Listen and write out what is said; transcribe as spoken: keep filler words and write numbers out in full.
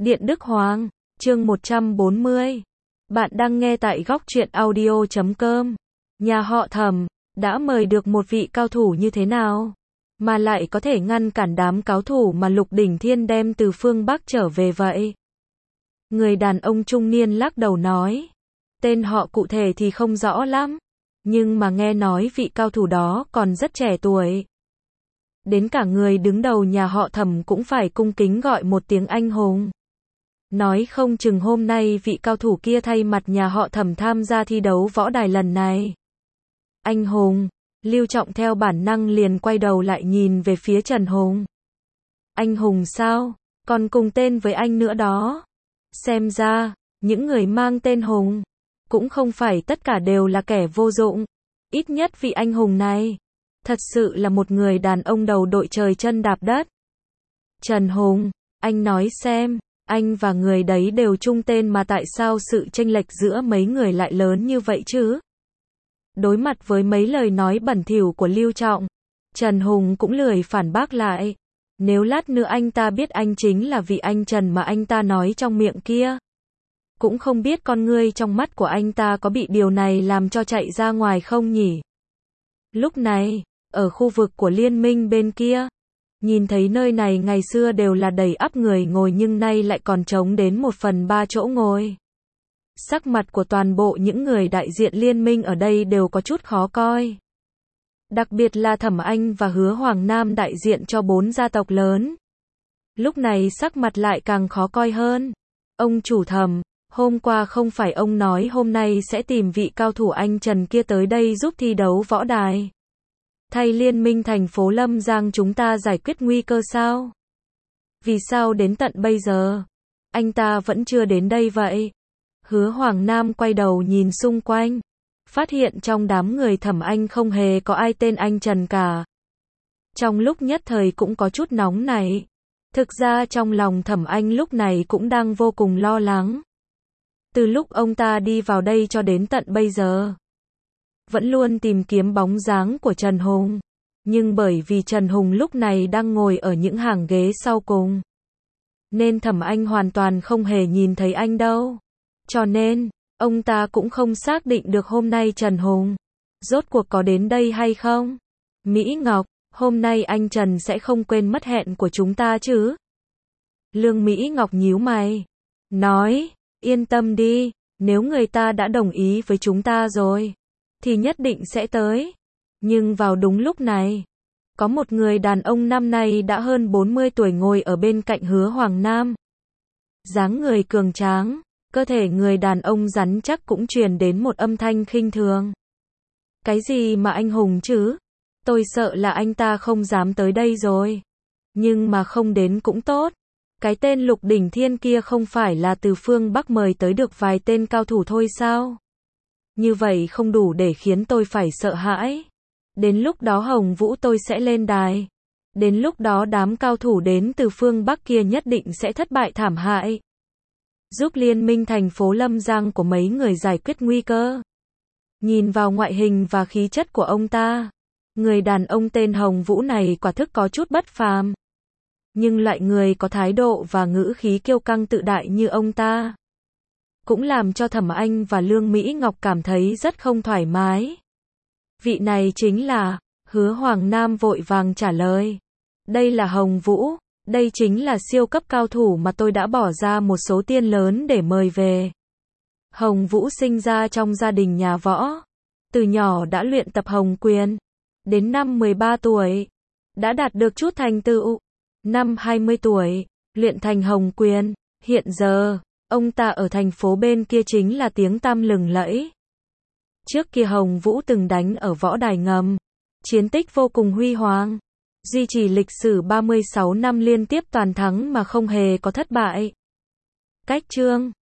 Điện Đức Hoàng, chương một trăm bốn mươi. Bạn đang nghe tại góc truyện audio chấm com. Nhà họ Thẩm đã mời được một vị cao thủ như thế nào mà lại có thể ngăn cản đám cao thủ mà Lục Đỉnh Thiên đem từ phương Bắc trở về vậy? Người đàn ông trung niên lắc đầu nói, tên họ cụ thể thì không rõ lắm, nhưng mà nghe nói vị cao thủ đó còn rất trẻ tuổi. Đến cả người đứng đầu nhà họ Thẩm cũng phải cung kính gọi một tiếng anh hùng. Nói không chừng hôm nay vị cao thủ kia thay mặt nhà họ Thẩm tham gia thi đấu võ đài lần này. Anh hùng, Lưu Trọng theo bản năng liền quay đầu lại nhìn về phía Trần Hùng. Anh hùng sao? Còn cùng tên với anh nữa đó. Xem ra, những người mang tên Hùng, cũng không phải tất cả đều là kẻ vô dụng. Ít nhất vị anh hùng này, thật sự là một người đàn ông đầu đội trời chân đạp đất. Trần Hùng, anh nói xem, anh và người đấy đều chung tên mà tại sao sự chênh lệch giữa mấy người lại lớn như vậy chứ? Đối mặt với mấy lời nói bẩn thỉu của Lưu Trọng, Trần Hùng cũng lười phản bác lại. Nếu lát nữa anh ta biết anh chính là vị anh Trần mà anh ta nói trong miệng kia, cũng không biết con ngươi trong mắt của anh ta có bị điều này làm cho chạy ra ngoài không nhỉ? Lúc này, ở khu vực của liên minh bên kia, nhìn thấy nơi này ngày xưa đều là đầy ắp người ngồi nhưng nay lại còn trống đến một phần ba chỗ ngồi. Sắc mặt của toàn bộ những người đại diện liên minh ở đây đều có chút khó coi. Đặc biệt là Thẩm Anh và Hứa Hoàng Nam đại diện cho bốn gia tộc lớn. Lúc này sắc mặt lại càng khó coi hơn. Ông chủ Thẩm, hôm qua không phải ông nói hôm nay sẽ tìm vị cao thủ anh Trần kia tới đây giúp thi đấu võ đài, thay liên minh thành phố Lâm Giang chúng ta giải quyết nguy cơ sao? Vì sao đến tận bây giờ anh ta vẫn chưa đến đây vậy? Hứa Hoàng Nam quay đầu nhìn xung quanh, phát hiện trong đám người Thẩm Anh không hề có ai tên anh Trần cả. Trong lúc nhất thời cũng có chút nóng nảy. Thực ra trong lòng Thẩm Anh lúc này cũng đang vô cùng lo lắng. Từ lúc ông ta đi vào đây cho đến tận bây giờ, vẫn luôn tìm kiếm bóng dáng của Trần Hùng. Nhưng bởi vì Trần Hùng lúc này đang ngồi ở những hàng ghế sau cùng, nên Thẩm Anh hoàn toàn không hề nhìn thấy anh đâu. Cho nên, ông ta cũng không xác định được hôm nay Trần Hùng rốt cuộc có đến đây hay không. Mỹ Ngọc, hôm nay anh Trần sẽ không quên mất hẹn của chúng ta chứ? Lương Mỹ Ngọc nhíu mày, nói, yên tâm đi, nếu người ta đã đồng ý với chúng ta rồi, thì nhất định sẽ tới. Nhưng vào đúng lúc này, có một người đàn ông năm nay đã hơn bốn mươi tuổi ngồi ở bên cạnh Hứa Hoàng Nam. Dáng người cường tráng, cơ thể người đàn ông rắn chắc cũng truyền đến một âm thanh khinh thường. Cái gì mà anh hùng chứ? Tôi sợ là anh ta không dám tới đây rồi. Nhưng mà không đến cũng tốt. Cái tên Lục Đỉnh Thiên kia không phải là từ phương Bắc mời tới được vài tên cao thủ thôi sao? Như vậy không đủ để khiến tôi phải sợ hãi. Đến lúc đó Hồng Vũ tôi sẽ lên đài. Đến lúc đó đám cao thủ đến từ phương Bắc kia nhất định sẽ thất bại thảm hại. Giúp liên minh thành phố Lâm Giang của mấy người giải quyết nguy cơ. Nhìn vào ngoại hình và khí chất của ông ta, người đàn ông tên Hồng Vũ này quả thức có chút bất phàm. Nhưng loại người có thái độ và ngữ khí kiêu căng tự đại như ông ta, cũng làm cho Thẩm Anh và Lương Mỹ Ngọc cảm thấy rất không thoải mái. Vị này chính là, Hứa Hoàng Nam vội vàng trả lời. Đây là Hồng Vũ, đây chính là siêu cấp cao thủ mà tôi đã bỏ ra một số tiền lớn để mời về. Hồng Vũ sinh ra trong gia đình nhà võ, từ nhỏ đã luyện tập Hồng Quyền. Đến năm mười ba tuổi, đã đạt được chút thành tựu. Năm hai mươi tuổi, luyện thành Hồng Quyền. Hiện giờ, ông ta ở thành phố bên kia chính là tiếng tăm lừng lẫy. Trước kia Hồng Vũ từng đánh ở võ đài ngầm, chiến tích vô cùng huy hoàng, duy trì lịch sử ba mươi sáu năm liên tiếp toàn thắng mà không hề có thất bại. Cách chương